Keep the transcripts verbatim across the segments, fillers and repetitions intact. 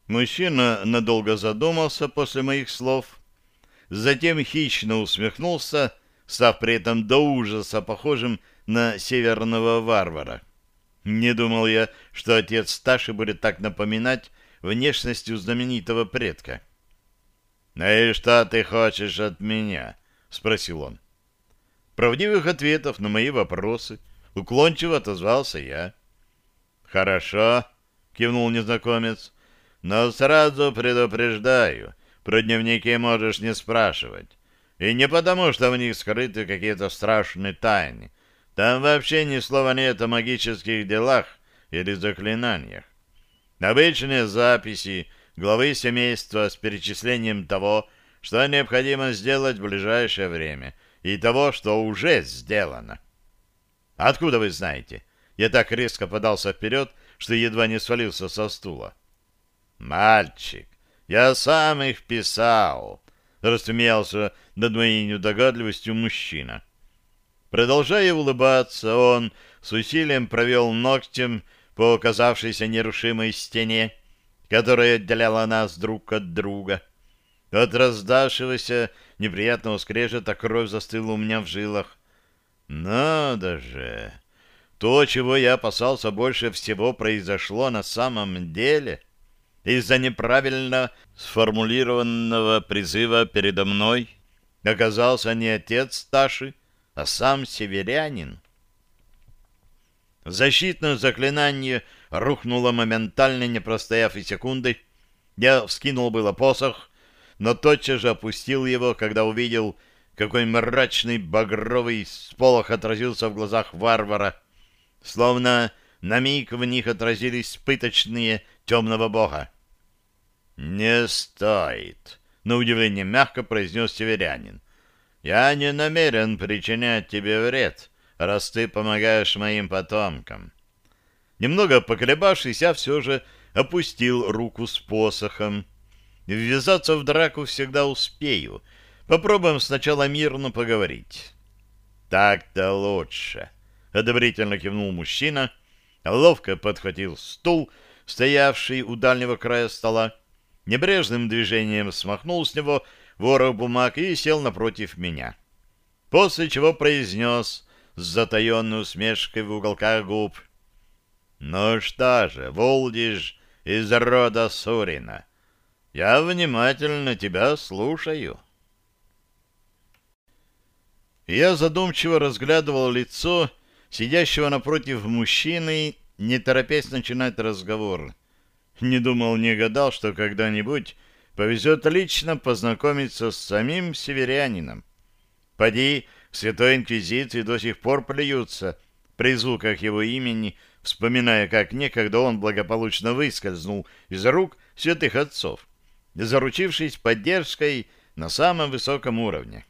Мужчина надолго задумался после моих слов, затем хищно усмехнулся, став при этом до ужаса похожим на северного варвара. Не думал я, что отец Сташи будет так напоминать внешностью знаменитого предка. — Ну и что ты хочешь от меня? — спросил он. Правдивых ответов на мои вопросы уклончиво отозвался я. — Хорошо, — кивнул незнакомец, — но сразу предупреждаю, про дневники можешь не спрашивать. И не потому, что в них скрыты какие-то страшные тайны. Там вообще ни слова нет о магических делах или заклинаниях. Обычные записи главы семейства с перечислением того, что необходимо сделать в ближайшее время, и того, что уже сделано. Откуда вы знаете? Я так резко подался вперед, что едва не свалился со стула. Мальчик, я сам их писал, рассмеялся над моей недогадливостью мужчина. Продолжая улыбаться, он с усилием провел ногтем по оказавшейся нерушимой стене, которая отделяла нас друг от друга. От раздавшегося неприятного скрежета кровь застыла у меня в жилах. Надо же! То, чего я опасался больше всего, произошло на самом деле. Из-за неправильно сформулированного призыва передо мной оказался не отец Сташи, а сам северянин. Защитное заклинание рухнуло моментально, не простояв и секунды. Я вскинул было посох, но тотчас же опустил его, когда увидел, какой мрачный багровый сполох отразился в глазах варвара, словно на миг в них отразились пыточные темного бога. «Не стоит», — на удивление мягко произнес северянин. «Я не намерен причинять тебе вред, раз ты помогаешь моим потомкам». Немного поколебавшись, я все же опустил руку с посохом. Ввязаться в драку всегда успею. Попробуем сначала мирно поговорить. «Так-то лучше», — одобрительно кивнул мужчина, ловко подхватил стул, стоявший у дальнего края стола, небрежным движением смахнул с него ворох бумаг и сел напротив меня. После чего произнес с затаенной усмешкой в уголках губ: «Ну что же, Вулдиш из рода Сурина, я внимательно тебя слушаю». Я задумчиво разглядывал лицо сидящего напротив мужчины, не торопясь начинать разговор. Не думал, не гадал, что когда-нибудь повезет лично познакомиться с самим северянином. Поди, в Святой Инквизиции до сих пор плюются при звуках его имени, вспоминая, как некогда он благополучно выскользнул из рук святых отцов, заручившись поддержкой на самом высоком уровне.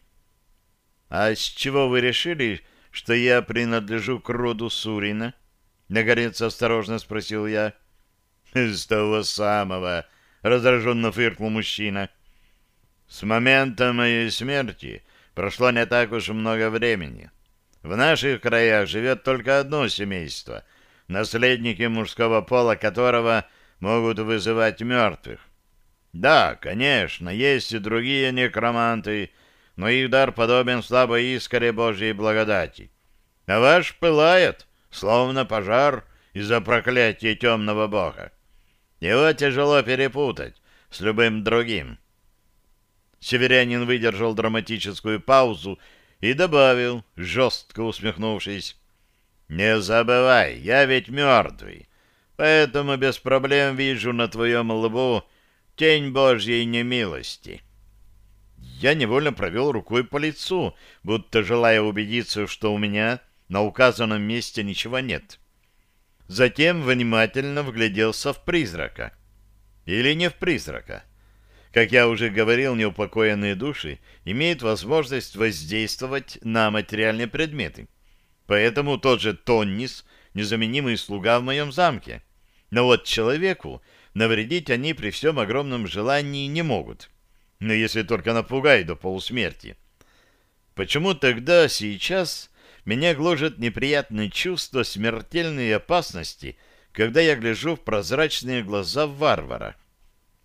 — А с чего вы решили, что я принадлежу к роду Сурина? — наконец осторожно спросил я. — С того самого, — раздраженно фыркнул мужчина. — С момента моей смерти прошло не так уж много времени. В наших краях живет только одно семейство, наследники мужского пола которого могут вызывать мертвых. Да, конечно, есть и другие некроманты, но их дар подобен слабой искре Божьей благодати. А ваш пылает, словно пожар из-за проклятия темного бога. Его тяжело перепутать с любым другим. Северянин выдержал драматическую паузу и добавил, жестко усмехнувшись: «Не забывай, я ведь мертвый, поэтому без проблем вижу на твоем лбу тень Божьей немилости». Я невольно провел рукой по лицу, будто желая убедиться, что у меня на указанном месте ничего нет. Затем внимательно вгляделся в призрака. Или не в призрака. Как я уже говорил, неупокоенные души имеют возможность воздействовать на материальные предметы. Поэтому тот же Тоннис — незаменимый слуга в моем замке. Но вот человеку навредить они при всем огромном желании не могут. Но если только напугай до полусмерти. Почему тогда сейчас меня гложет неприятное чувство смертельной опасности, когда я гляжу в прозрачные глаза варвара?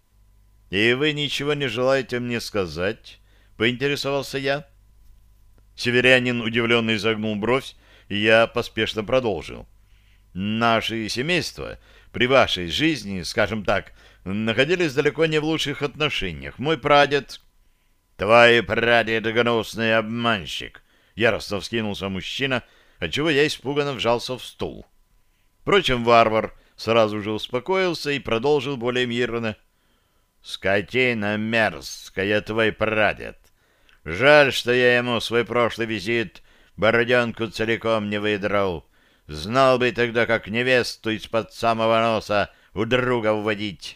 И вы ничего не желаете мне сказать? Поинтересовался я. Северянин удивленно изогнул бровь, и я поспешно продолжил. Наши семейства при вашей жизни, скажем так, находились далеко не в лучших отношениях. Мой прадед... Твой прадед гнусный обманщик! Яростно вскинулся мужчина, отчего я испуганно вжался в стул. Впрочем, варвар сразу же успокоился и продолжил более мирно. «Скотина мерзкая, твой прадед! Жаль, что я ему свой прошлый визит бороденку целиком не выдрал. Знал бы тогда, как невесту из-под самого носа у друга уводить».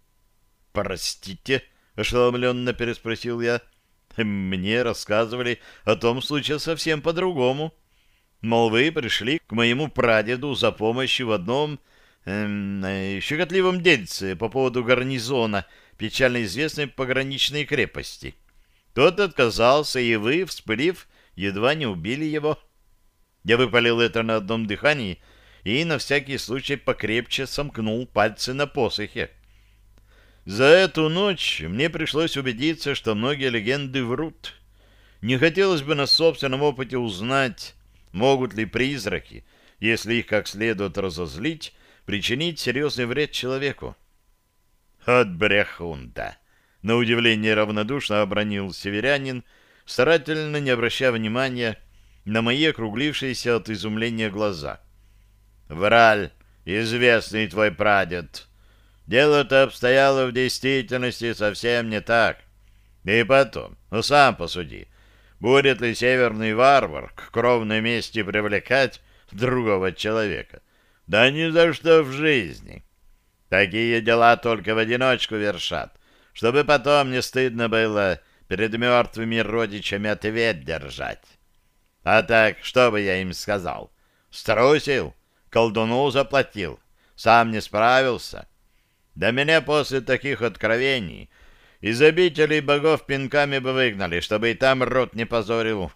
«Простите?» — ошеломленно переспросил я. «Мне рассказывали о том случае совсем по-другому. Мол, вы пришли к моему прадеду за помощью в одном эм, э, щекотливом дельце по поводу гарнизона печально известной пограничной крепости. Тот отказался, и вы, вспылив, едва не убили его». Я выпалил это на одном дыхании и на всякий случай покрепче сомкнул пальцы на посохе. За эту ночь мне пришлось убедиться, что многие легенды врут. Не хотелось бы на собственном опыте узнать, могут ли призраки, если их как следует разозлить, причинить серьезный вред человеку. «От брехунда!» — на удивление равнодушно обронил северянин, старательно не обращая внимания на мои округлившиеся от изумления глаза. «Враль, известный твой прадед! Дело-то обстояло в действительности совсем не так. И потом, ну сам посуди, будет ли северный варвар к кровной мести привлекать другого человека? Да ни за что в жизни. Такие дела только в одиночку вершат, чтобы потом не стыдно было перед мертвыми родичами ответ держать. А так, что бы я им сказал? Струсил, колдуну заплатил, сам не справился. Да меня после таких откровений из обителей богов пинками бы выгнали, чтобы и там рот не позорил.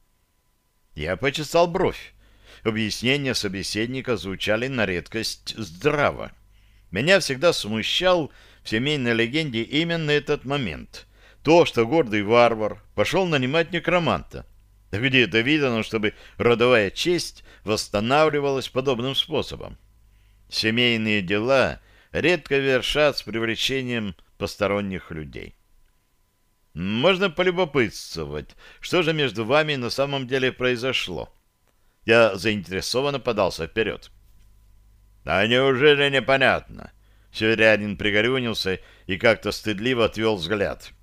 Я почесал бровь. Объяснения собеседника звучали на редкость здраво. Меня всегда смущал в семейной легенде именно этот момент. То, что гордый варвар пошел нанимать некроманта. Где это видано, чтобы родовая честь восстанавливалась подобным способом? Семейные дела редко вершат с привлечением посторонних людей. Можно полюбопытствовать, что же между вами на самом деле произошло? Я заинтересованно подался вперед. А неужели непонятно? Северянин пригорюнился и как-то стыдливо отвел взгляд.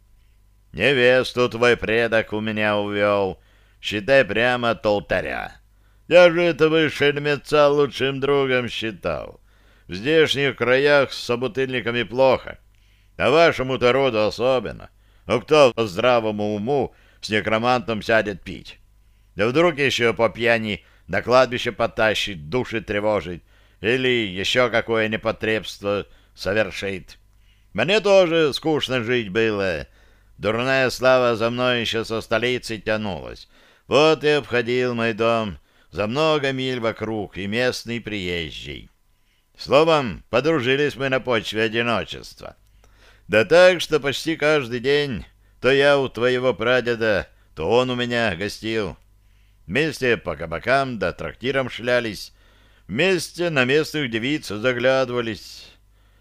Невесту твой предок у меня увел, считай прямо от алтаря. Я же этого шельмеца лучшим другом считал. В здешних краях с собутыльниками плохо, а вашему-то роду особенно. Но кто по здравому уму с некромантом сядет пить? Да вдруг еще по пьяни на кладбище потащит, души тревожит, или еще какое непотребство совершит. Мне тоже скучно жить было. Дурная слава за мной еще со столицы тянулась. Вот и обходил мой дом за много миль вокруг и местный приезжий. Словом, подружились мы на почве одиночества. Да так, что почти каждый день то я у твоего прадеда, то он у меня гостил. Вместе по кабакам да трактирам шлялись, вместе на местных девиц заглядывались.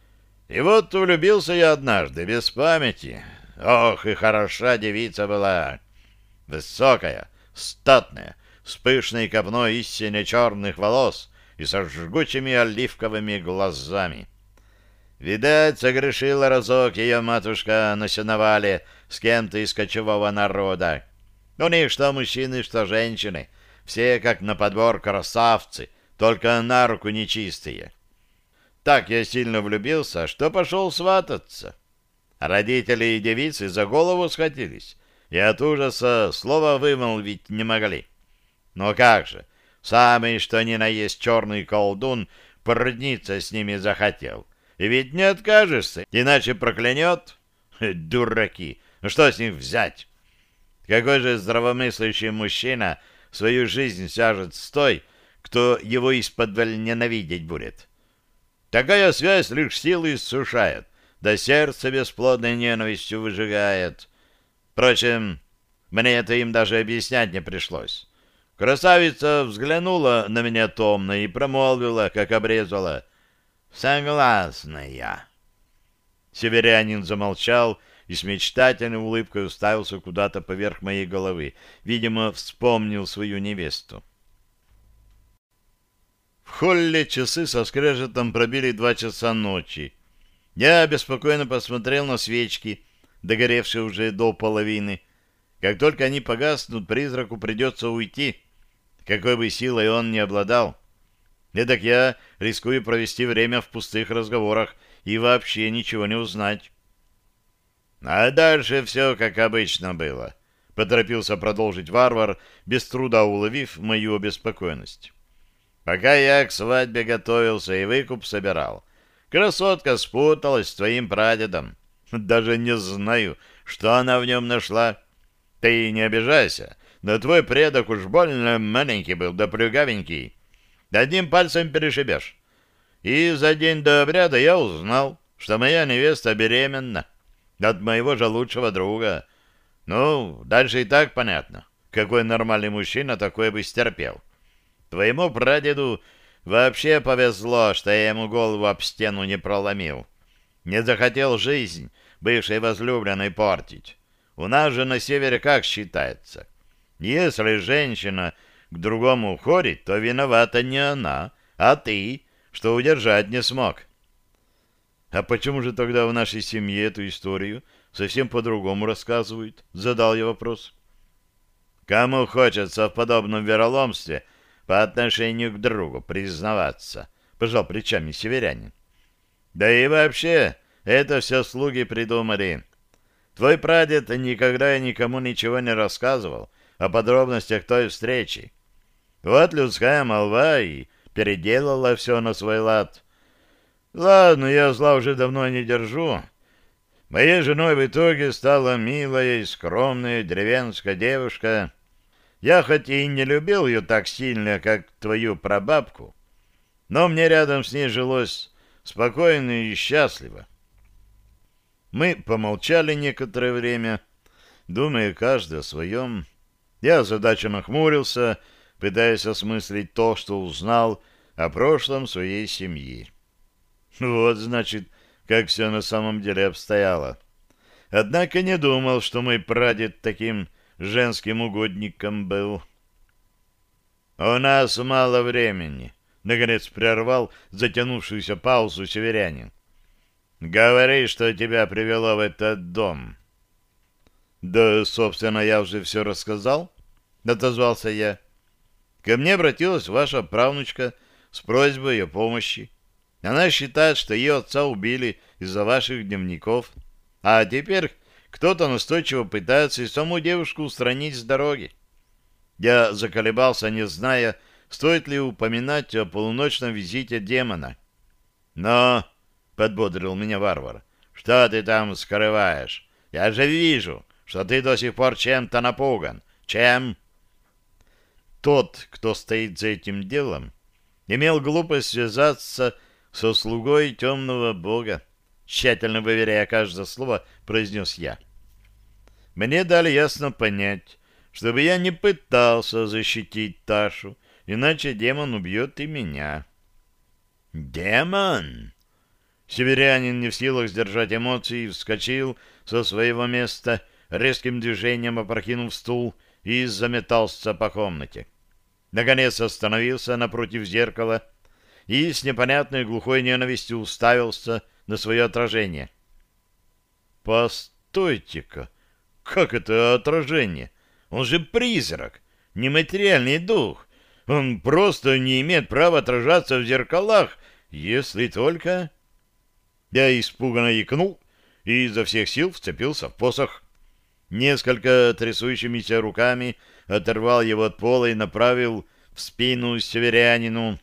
И вот влюбился я однажды, без памяти. Ох, и хороша девица была! Высокая, статная, с пышной копной истинно черных волос и со жгучими оливковыми глазами. Видать, согрешила разок ее матушка на сеновале с кем-то из кочевого народа. У них что мужчины, что женщины, все как на подбор красавцы, только на руку нечистые. Так я сильно влюбился, что пошел свататься. Родители и девицы за голову схватились, и от ужаса слова вымолвить не могли. Но как же, самый что ни на есть черный колдун породниться с ними захотел. И ведь не откажешься, иначе проклянет. Дураки, ну что с них взять? Какой же здравомыслящий мужчина свою жизнь свяжет с той, кто его исподволь ненавидеть будет? Такая связь лишь силы иссушает, да сердце бесплодной ненавистью выжигает. Впрочем, мне это им даже объяснять не пришлось. Красавица взглянула на меня томно и промолвила, как обрезала: «Согласна я». Северянин замолчал и с мечтательной улыбкой уставился куда-то поверх моей головы. Видимо, вспомнил свою невесту. В холле часы со скрежетом пробили два часа ночи. Я беспокойно посмотрел на свечки, догоревшие уже до половины. Как только они погаснут, призраку придется уйти, какой бы силой он ни обладал. Эдак я рискую провести время в пустых разговорах и вообще ничего не узнать. А дальше все как обычно было, — поторопился продолжить варвар, без труда уловив мою обеспокоенность. Пока я к свадьбе готовился и выкуп собирал, красотка спуталась с твоим прадедом. Даже не знаю, что она в нем нашла. Ты не обижайся, но твой предок уж больно маленький был, да плюгавенький. Одним пальцем перешибешь. И за день до обряда я узнал, что моя невеста беременна от моего же лучшего друга. Ну, дальше и так понятно, какой нормальный мужчина такое бы стерпел. Твоему прадеду вообще повезло, что я ему голову об стену не проломил. Не захотел жизнь бывшей возлюбленной портить. У нас же на севере как считается? Если женщина к другому уходит, то виновата не она, а ты, что удержать не смог. А почему же тогда в нашей семье эту историю совсем по-другому рассказывают? Задал я вопрос. Кому хочется в подобном вероломстве по отношению к другу признаваться? Пожал плечами северянин. Да и вообще, это все слуги придумали. Твой прадед никогда и никому ничего не рассказывал о подробностях той встречи. Вот людская молва и переделала все на свой лад. Ладно, я зла уже давно не держу. Моей женой в итоге стала милая и скромная деревенская девушка. Я хоть и не любил ее так сильно, как твою прабабку, но мне рядом с ней жилось спокойно и счастливо. Мы помолчали некоторое время, думая каждый о своем. Я озадаченно хмурился, пытаясь осмыслить то, что узнал о прошлом своей семьи. Вот, значит, как все на самом деле обстояло. Однако не думал, что мой прадед таким женским угодником был. «У нас мало времени», — наконец прервал затянувшуюся паузу северянин. «Говори, что тебя привело в этот дом». «Да, собственно, я уже все рассказал», — отозвался я. «Ко мне обратилась ваша правнучка с просьбой о помощи. Она считает, что ее отца убили из-за ваших дневников, а теперь кто-то настойчиво пытается и саму девушку устранить с дороги. Я заколебался, не зная, стоит ли упоминать о полуночном визите демона. Но, — подбодрил меня варвар, — что ты там скрываешь? Я же вижу, что ты до сих пор чем-то напуган. Чем? Тот, кто стоит за этим делом, имел глупость связаться со слугой темного бога, тщательно выверяя каждое слово, произнес я. Мне дали ясно понять, чтобы я не пытался защитить Ташу, иначе демон убьет и меня. «Демон!» Северянин, не в силах сдержать эмоций, вскочил со своего места, резким движением опрокинув стул и заметался по комнате. Наконец остановился напротив зеркала и с непонятной глухой ненавистью уставился на свое отражение. «Постойте-ка! Как это отражение? Он же призрак, нематериальный дух. Он просто не имеет права отражаться в зеркалах, если только...» Я испуганно икнул и изо всех сил вцепился в посох. Несколько трясущимися руками оторвал его от пола и направил в спину северянину.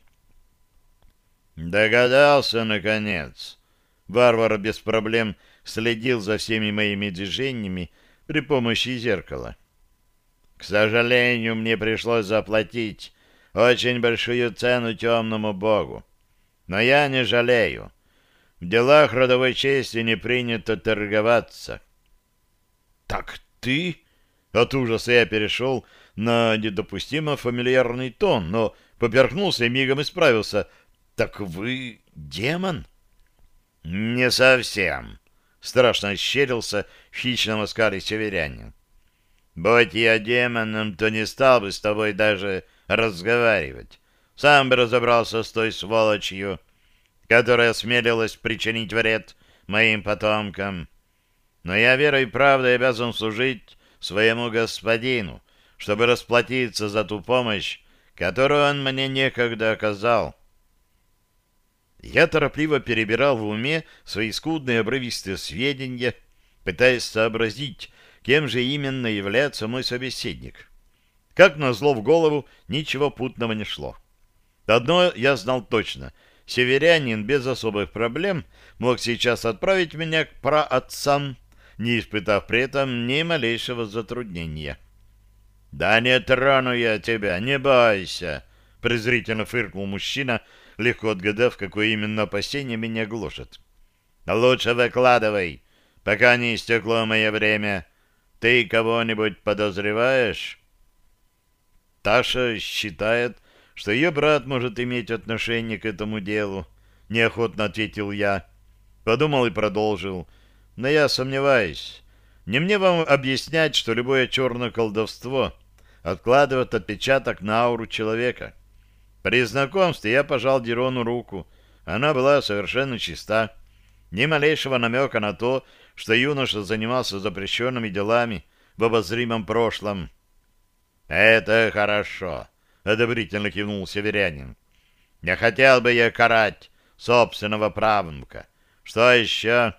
Догадался, наконец. Варвар без проблем следил за всеми моими движениями при помощи зеркала. К сожалению, мне пришлось заплатить очень большую цену темному богу. Но я не жалею. В делах родовой чести не принято торговаться. — Так ты... От ужаса я перешел на недопустимо фамильярный тон, но поперхнулся и мигом исправился. — Так вы демон? — Не совсем. Страшно ощерился в хищном оскале северянин. — Будь я демоном, то не стал бы с тобой даже разговаривать. Сам бы разобрался с той сволочью, которая осмелилась причинить вред моим потомкам. Но я верой и правдой обязан служить своему господину, чтобы расплатиться за ту помощь, которую он мне некогда оказал. Я торопливо перебирал в уме свои скудные обрывистые сведения, пытаясь сообразить, кем же именно является мой собеседник. Как назло, в голову ничего путного не шло. Одно я знал точно — северянин без особых проблем мог сейчас отправить меня к праотцам, не испытав при этом ни малейшего затруднения. — Да не трону я тебя, не бойся! — презрительно фыркнул мужчина, легко отгадав, какое именно опасение меня гложет. — Лучше выкладывай, пока не истекло мое время. Ты кого-нибудь подозреваешь? Таша считает, что ее брат может иметь отношение к этому делу, — неохотно ответил я. Подумал и продолжил. Но я сомневаюсь. Не мне вам объяснять, что любое черное колдовство откладывает отпечаток на ауру человека. При знакомстве я пожал Дирону руку. Она была совершенно чиста. Ни малейшего намека на то, что юноша занимался запрещенными делами в обозримом прошлом. — Это хорошо, — одобрительно кивнул северянин. — Не хотел бы я карать собственного правнука. Что еще?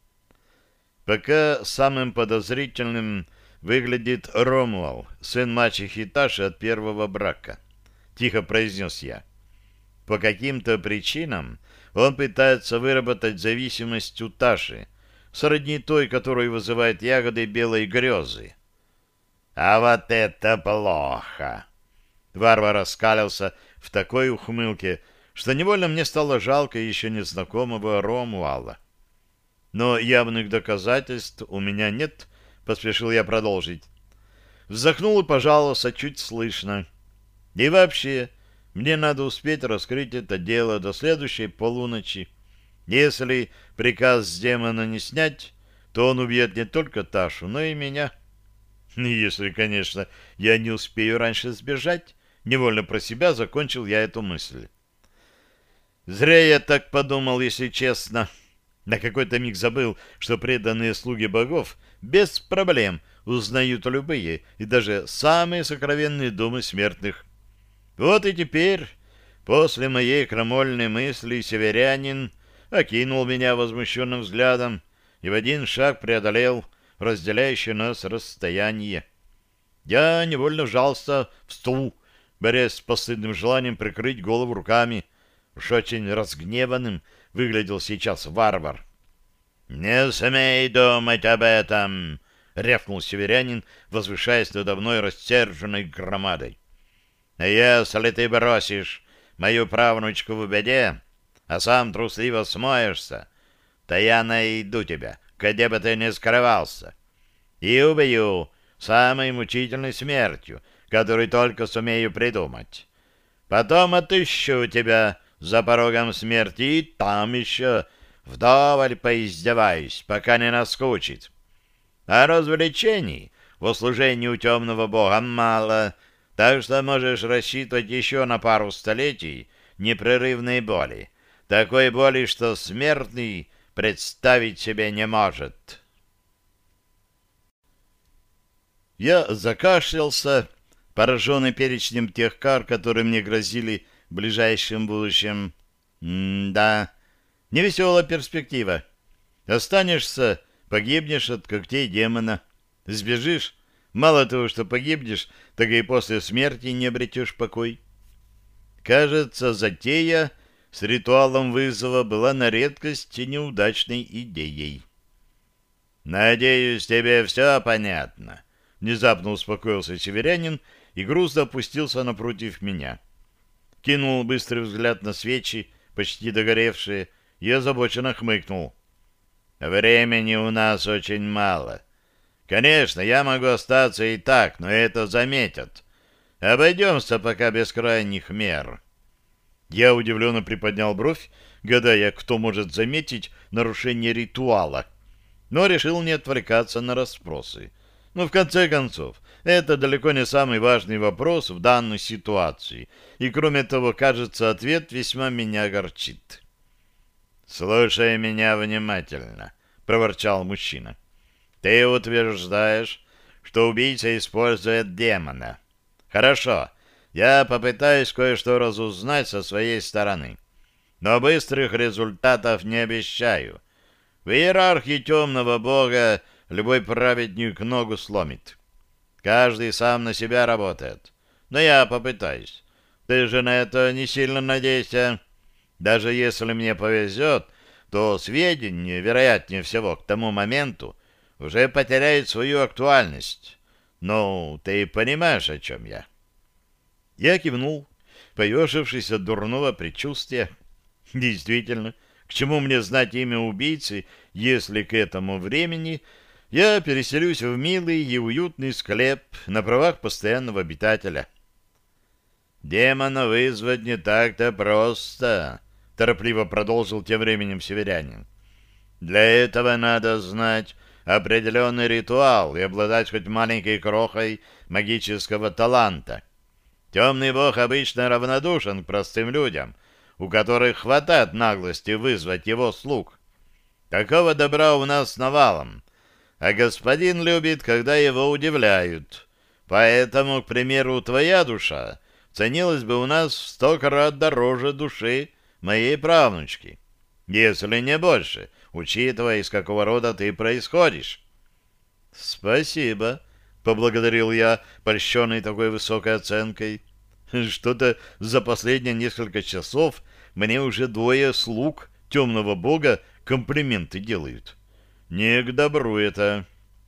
Пока самым подозрительным выглядит Ромуал, сын мачехи Таши от первого брака, — тихо произнес я. По каким-то причинам он пытается выработать зависимость у Таши, сродни той, которую вызывает ягоды белой грезы. — А вот это плохо! Варвар раскалился в такой ухмылке, что невольно мне стало жалко еще незнакомого Ромуала. Но явных доказательств у меня нет, поспешил я продолжить. Вздохнул и пожаловался чуть слышно. И вообще, мне надо успеть раскрыть это дело до следующей полуночи. Если приказ с демона не снять, то он убьет не только Ташу, но и меня. Если, конечно, я не успею раньше сбежать, невольно про себя закончил я эту мысль. Зря я так подумал, если честно. На какой-то миг забыл, что преданные слуги богов без проблем узнают любые и даже самые сокровенные думы смертных. Вот и теперь, после моей крамольной мысли, северянин окинул меня возмущенным взглядом и в один шаг преодолел разделяющее нас расстояние. Я невольно вжался в стул, борясь с постыдным желанием прикрыть голову руками. Уж очень разгневанным выглядел сейчас варвар. — Не смей думать об этом! — рявкнул северянин, возвышаясь надо мной рассерженной громадой. — Если ты бросишь мою правнучку в беде, а сам трусливо смоешься, то я найду тебя, где бы ты ни скрывался, и убью самой мучительной смертью, которую только сумею придумать. Потом отыщу тебя за порогом смерти и там еще вдоволь поиздеваюсь, пока не наскучит. А развлечений в услужении у темного бога мало, так что можешь рассчитывать еще на пару столетий непрерывной боли, такой боли, что смертный представить себе не может. Я закашлялся, пораженный перечнем тех кар, которые мне грозили в ближайшем будущем. М-да, невеселая перспектива. Останешься, погибнешь от когтей демона. Сбежишь, мало того, что погибнешь, так и после смерти не обретешь покой. Кажется, затея с ритуалом вызова была на редкость неудачной идеей. «Надеюсь, тебе все понятно», — внезапно успокоился северянин и грузно опустился напротив меня. Кинул быстрый взгляд на свечи, почти догоревшие, и озабоченно хмыкнул. Времени у нас очень мало. Конечно, я могу остаться и так, но это заметят. Обойдемся пока без крайних мер. Я удивленно приподнял бровь, гадая, кто может заметить нарушение ритуала, но решил не отвлекаться на расспросы. Но в конце концов, это далеко не самый важный вопрос в данной ситуации, и кроме того, кажется, ответ весьма меня огорчит. «Слушай меня внимательно», — проворчал мужчина. «Ты утверждаешь, что убийца использует демона. Хорошо, я попытаюсь кое-что разузнать со своей стороны, но быстрых результатов не обещаю. В иерархии темного бога любой праведник ногу сломит. Каждый сам на себя работает. Но я попытаюсь. Ты же на это не сильно надейся. Даже если мне повезет, то сведения, вероятнее всего, к тому моменту уже потеряют свою актуальность. Ну, ты понимаешь, о чем я?» Я кивнул, поежившись от дурного предчувствия. Действительно, к чему мне знать имя убийцы, если к этому времени я переселюсь в милый и уютный склеп на правах постоянного обитателя? «Демона вызвать не так-то просто», — торопливо продолжил тем временем северянин. «Для этого надо знать определенный ритуал и обладать хоть маленькой крохой магического таланта. Темный бог обычно равнодушен к простым людям, у которых хватает наглости вызвать его слуг. Такого добра у нас навалом, а господин любит, когда его удивляют. Поэтому, к примеру, твоя душа ценилась бы у нас в сто крат дороже души моей правнучки, если не больше, учитывая, из какого рода ты происходишь». «Спасибо», — поблагодарил я, польщенный такой высокой оценкой. «Что-то за последние несколько часов мне уже двое слуг темного бога комплименты делают. Не к добру это».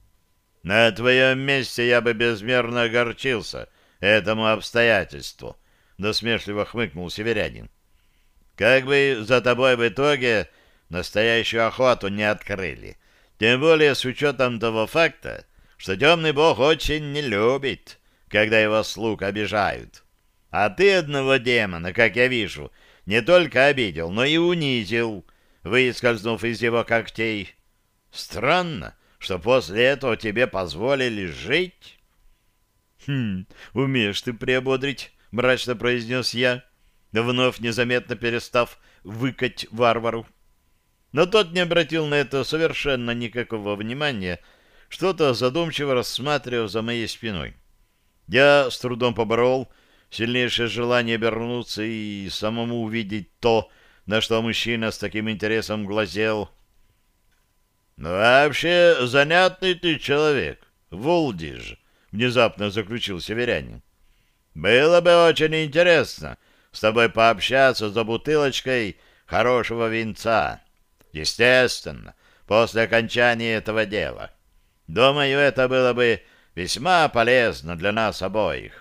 «На твоем месте я бы безмерно огорчился этому обстоятельству», — насмешливо хмыкнул северянин. «Как бы за тобой в итоге настоящую охоту не открыли, тем более с учетом того факта, что темный бог очень не любит, когда его слуг обижают. А ты одного демона, как я вижу, не только обидел, но и унизил, выскользнув из его когтей. Странно, что после этого тебе позволили жить». «Хм, умеешь ты приободрить», — мрачно произнес я, вновь незаметно перестав выкать варвару. Но тот не обратил на это совершенно никакого внимания, что-то задумчиво рассматривая за моей спиной. Я с трудом поборол сильнейшее желание обернуться и самому увидеть то, на что мужчина с таким интересом глазел. «Ну, вообще, занятный ты человек, Вулдиж», — внезапно заключил северянин. «Было бы очень интересно с тобой пообщаться за бутылочкой хорошего винца. Естественно, после окончания этого дела. Думаю, это было бы весьма полезно для нас обоих».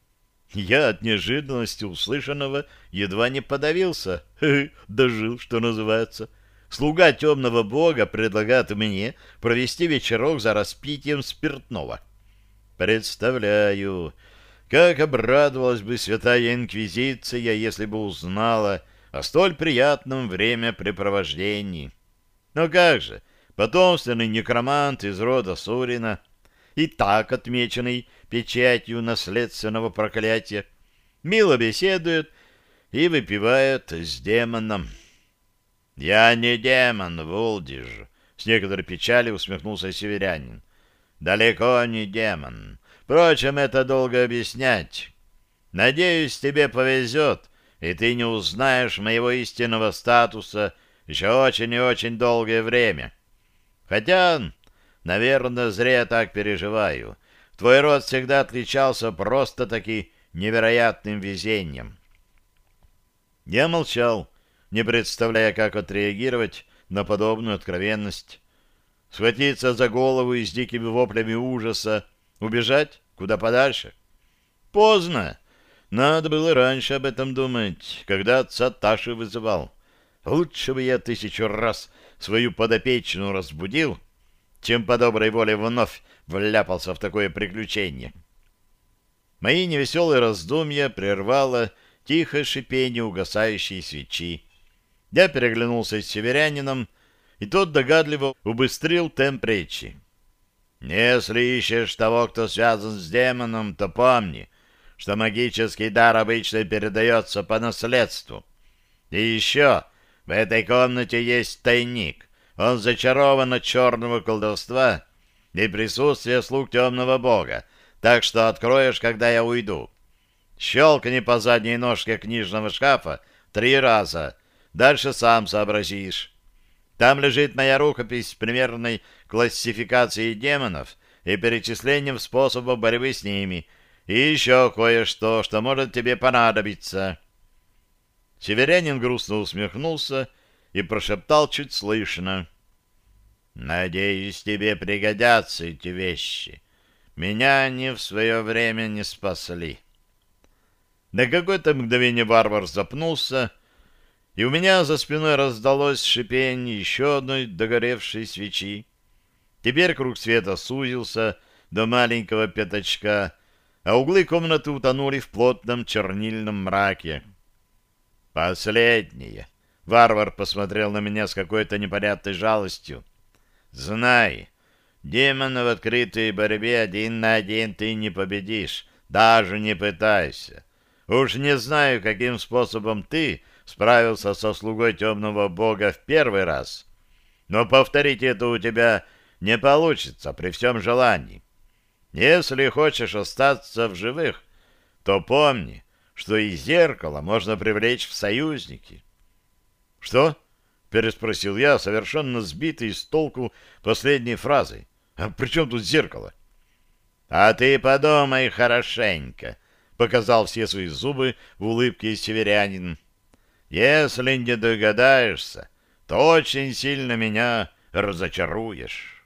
Я от неожиданности услышанного едва не подавился. Дожил, что называется. Слуга темного бога предлагает мне провести вечерок за распитием спиртного. Представляю, как обрадовалась бы святая инквизиция, если бы узнала о столь приятном времяпрепровождении. Но как же, потомственный некромант из рода Сурина, и так отмеченный печатью наследственного проклятия, мило беседует и выпивает с демоном. «Я не демон, Вулдиж», — с некоторой печалью усмехнулся северянин. «Далеко не демон. Впрочем, это долго объяснять. Надеюсь, тебе повезет, и ты не узнаешь моего истинного статуса еще очень и очень долгое время. Хотя, наверное, зря я так переживаю. Твой род всегда отличался просто-таки невероятным везением». Я молчал, не представляя, как отреагировать на подобную откровенность. Схватиться за голову и с дикими воплями ужаса убежать куда подальше? Поздно. Надо было раньше об этом думать, когда отца Таши вызывал. Лучше бы я тысячу раз свою подопечную разбудил, чем по доброй воле вновь вляпался в такое приключение. Мои невеселые раздумья прервало тихое шипение угасающей свечи. Я переглянулся с северянином, и тот догадливо убыстрил темп речи. «Если ищешь того, кто связан с демоном, то помни, что магический дар обычно передается по наследству. И еще в этой комнате есть тайник. Он зачарован от черного колдовства и присутствия слуг темного бога, так что откроешь, когда я уйду. Щелкни по задней ножке книжного шкафа три раза, дальше сам сообразишь. Там лежит моя рукопись с примерной классификацией демонов и перечислением способов борьбы с ними, и еще кое-что, что может тебе понадобиться». Северянин грустно усмехнулся и прошептал чуть слышно: «Надеюсь, тебе пригодятся эти вещи. Меня они в свое время не спасли». На какое-то мгновение варвар запнулся, и у меня за спиной раздалось шипение еще одной догоревшей свечи. Теперь круг света сузился до маленького пятачка, а углы комнаты утонули в плотном чернильном мраке. «Последнее!» — варвар посмотрел на меня с какой-то непонятной жалостью. «Знай, демона в открытой борьбе один на один ты не победишь, даже не пытайся. Уж не знаю, каким способом ты справился со слугой темного бога в первый раз, но повторить это у тебя не получится при всем желании. Если хочешь остаться в живых, то помни, что и зеркало можно привлечь в союзники». «Что?» — переспросил я, совершенно сбитый с толку последней фразой. «А при чем тут зеркало?» «А ты подумай хорошенько», — показал все свои зубы в улыбке северянин. «Если не догадаешься, то очень сильно меня разочаруешь».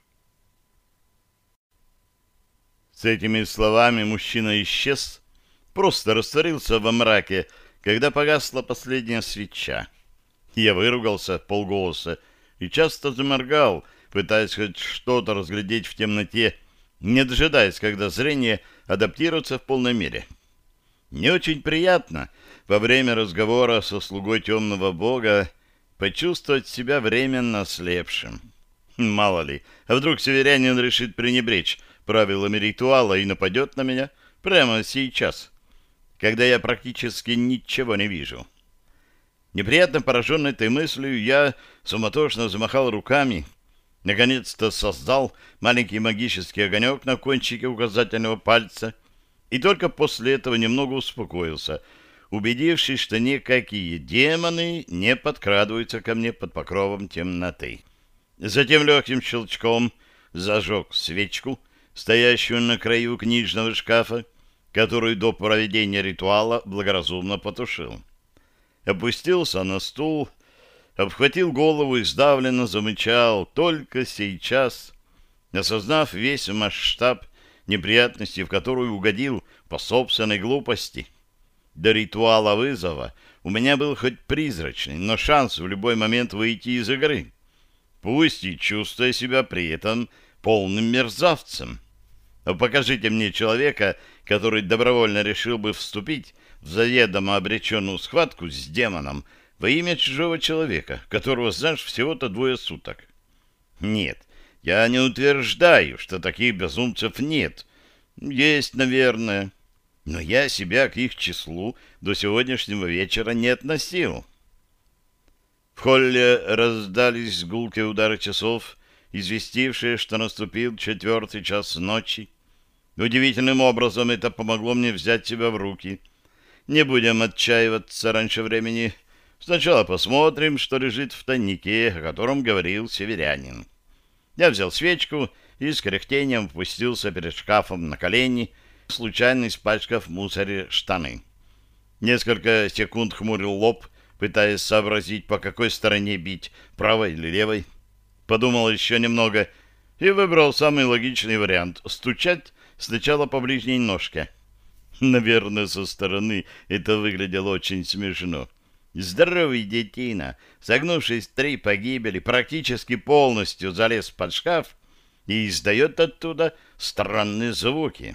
С этими словами мужчина исчез, просто растворился во мраке, когда погасла последняя свеча. Я выругался вполголоса и часто заморгал, пытаясь хоть что-то разглядеть в темноте, не дожидаясь, когда зрение адаптируется в полной мере. Не очень приятно во время разговора со слугой темного бога почувствовать себя временно ослепшим. Мало ли, а вдруг северянин решит пренебречь правилами ритуала и нападет на меня прямо сейчас, когда я практически ничего не вижу. Неприятно пораженный этой мыслью, я суматошно замахал руками, наконец-то создал маленький магический огонек на кончике указательного пальца и только после этого немного успокоился, убедившись, что никакие демоны не подкрадываются ко мне под покровом темноты. Затем легким щелчком зажег свечку, стоящую на краю книжного шкафа, которую до проведения ритуала благоразумно потушил. Опустился на стул, обхватил голову и сдавленно замычал, только сейчас, осознав весь масштаб неприятностей, в которую угодил по собственной глупости. До ритуала вызова у меня был хоть призрачный, но шанс в любой момент выйти из игры, пусть и чувствуя себя при этом полным мерзавцем. Но покажите мне человека, который добровольно решил бы вступить в заведомо обреченную схватку с демоном во имя чужого человека, которого знаешь всего-то двое суток. Нет, я не утверждаю, что таких безумцев нет. Есть, наверное, но я себя к их числу до сегодняшнего вечера не относил. В холле раздались гулкие удары часов, известившие, что наступил четвертый час ночи. Удивительным образом это помогло мне взять себя в руки. Не будем отчаиваться раньше времени. Сначала посмотрим, что лежит в тайнике, о котором говорил северянин. Я взял свечку и с кряхтением опустился перед шкафом на колени, случайно испачкав в мусоре штаны. Несколько секунд хмурил лоб, пытаясь сообразить, по какой стороне бить, правой или левой. Подумал еще немного и выбрал самый логичный вариант — стучать сначала по ближней ножке. Наверное, со стороны это выглядело очень смешно. Здоровый детина, согнувшись в три погибели, практически полностью залез под шкаф и издает оттуда странные звуки.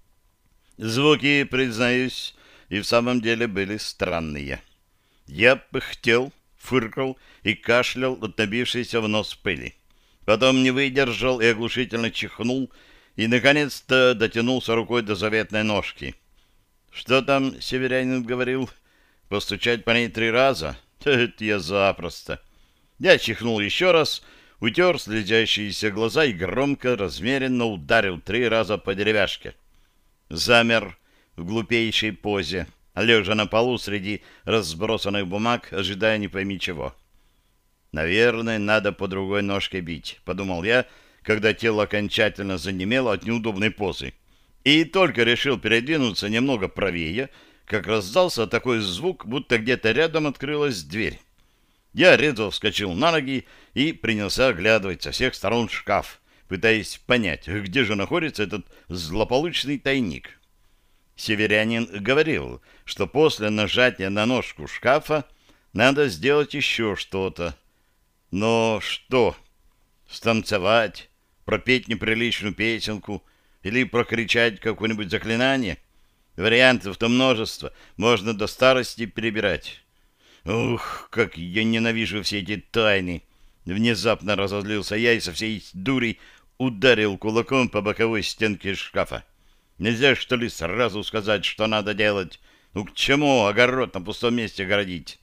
Звуки, признаюсь, и в самом деле были странные. Я пыхтел, фыркал и кашлял от набившейся в нос пыли. Потом не выдержал и оглушительно чихнул, и, наконец-то, дотянулся рукой до заветной ножки. Что там северянин говорил? Постучать по ней три раза? Это я запросто. Я чихнул еще раз, утер слезящиеся глаза и громко, размеренно ударил три раза по деревяшке. Замер в глупейшей позе, лежа на полу среди разбросанных бумаг, ожидая не пойми чего. «Наверное, надо по другой ножке бить», — подумал я, когда тело окончательно занемело от неудобной позы. И только решил передвинуться немного правее, как раздался такой звук, будто где-то рядом открылась дверь. Я резво вскочил на ноги и принялся оглядывать со всех сторон шкаф, пытаясь понять, где же находится этот злополучный тайник. Северянин говорил, что после нажатия на ножку шкафа надо сделать еще что-то. Но что? Станцевать, пропеть неприличную песенку или прокричать какое-нибудь заклинание? Вариантов-то множество, можно до старости перебирать. Ух, как я ненавижу все эти тайны! Внезапно разозлился я и со всей дури ударил кулаком по боковой стенке шкафа. Нельзя, что ли, сразу сказать, что надо делать? Ну к чему огород на пустом месте городить?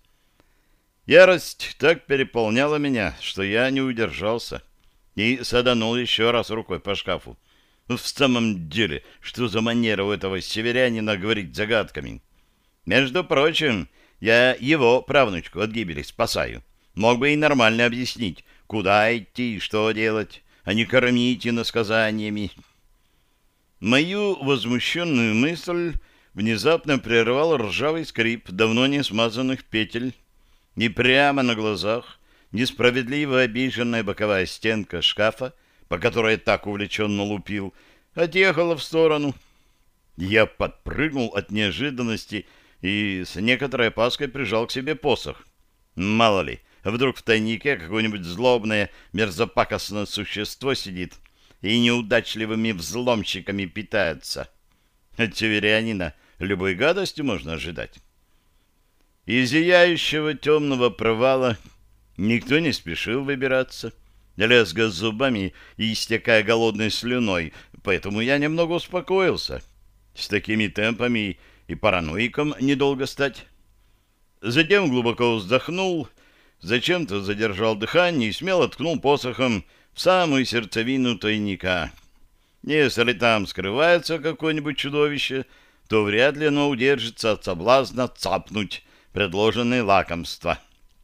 Ярость так переполняла меня, что я не удержался и саданул еще раз рукой по шкафу. В самом деле, что за манера у этого северянина говорить загадками? Между прочим, я его правнучку от гибели спасаю. Мог бы и нормально объяснить, куда идти и что делать, а не кормить иносказаниями. Мою возмущенную мысль внезапно прервал ржавый скрип давно не смазанных петель. И прямо на глазах несправедливо обиженная боковая стенка шкафа, по которой я так увлеченно лупил, отъехала в сторону. Я подпрыгнул от неожиданности и с некоторой опаской прижал к себе посох. Мало ли, вдруг в тайнике какое-нибудь злобное, мерзопакостное существо сидит и неудачливыми взломщиками питается. От северянина любой гадостью можно ожидать. Из зияющего темного провала никто не спешил выбираться, лязгая зубами и истекая голодной слюной, поэтому я немного успокоился. С такими темпами и параноиком недолго стать. Затем глубоко вздохнул, зачем-то задержал дыхание и смело ткнул посохом в самую сердцевину тайника. Если там скрывается какое-нибудь чудовище, то вряд ли оно удержится от соблазна цапнуть предложенные лакомства.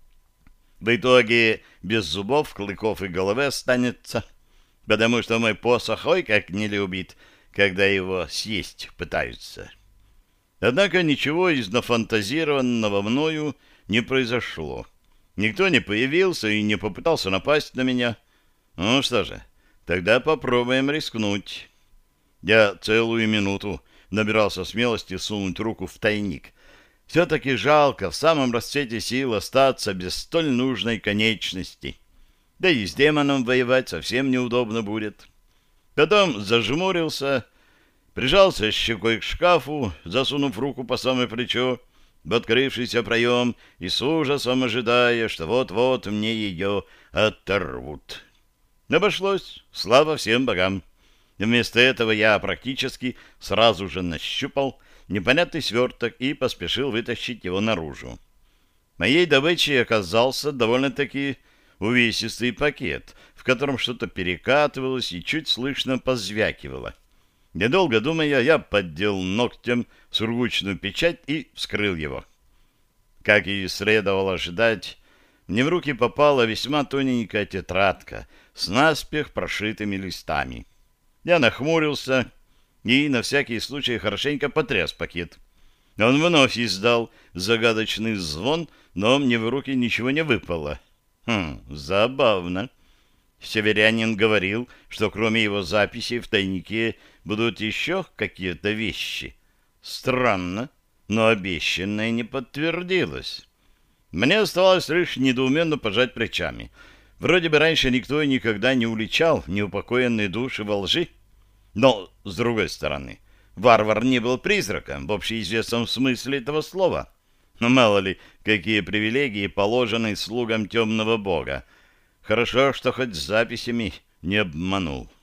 В итоге без зубов, клыков и головы останется, потому что мой посох ой как не любит, когда его съесть пытаются. Однако ничего из нафантазированного мною не произошло. Никто не появился и не попытался напасть на меня. Ну что же, тогда попробуем рискнуть. Я целую минуту набирался смелости сунуть руку в тайник. Все-таки жалко в самом расцвете сил остаться без столь нужной конечности. Да и с демоном воевать совсем неудобно будет. Потом зажмурился, прижался щекой к шкафу, засунув руку по самое плечо в открывшийся проем и с ужасом ожидая, что вот-вот мне ее оторвут. Обошлось, слава всем богам. Вместо этого я практически сразу же нащупал непонятный сверток и поспешил вытащить его наружу. Моей добычей оказался довольно-таки увесистый пакет, в котором что-то перекатывалось и чуть слышно позвякивало. Недолго думая, я поддел ногтем сургучную печать и вскрыл его. Как и следовало ожидать, мне в руки попала весьма тоненькая тетрадка с наспех прошитыми листами. Я нахмурился и на всякий случай хорошенько потряс пакет. Он вновь издал загадочный звон, но мне в руки ничего не выпало. Хм, забавно. Северянин говорил, что кроме его записей в тайнике будут еще какие-то вещи. Странно, но обещанное не подтвердилось. Мне оставалось лишь недоуменно пожать плечами. Вроде бы раньше никто и никогда не уличал неупокоенные души во лжи. Но, с другой стороны, варвар не был призраком в общеизвестном смысле этого слова. Но мало ли, какие привилегии положены слугам темного бога. Хорошо, что хоть с записями не обманул.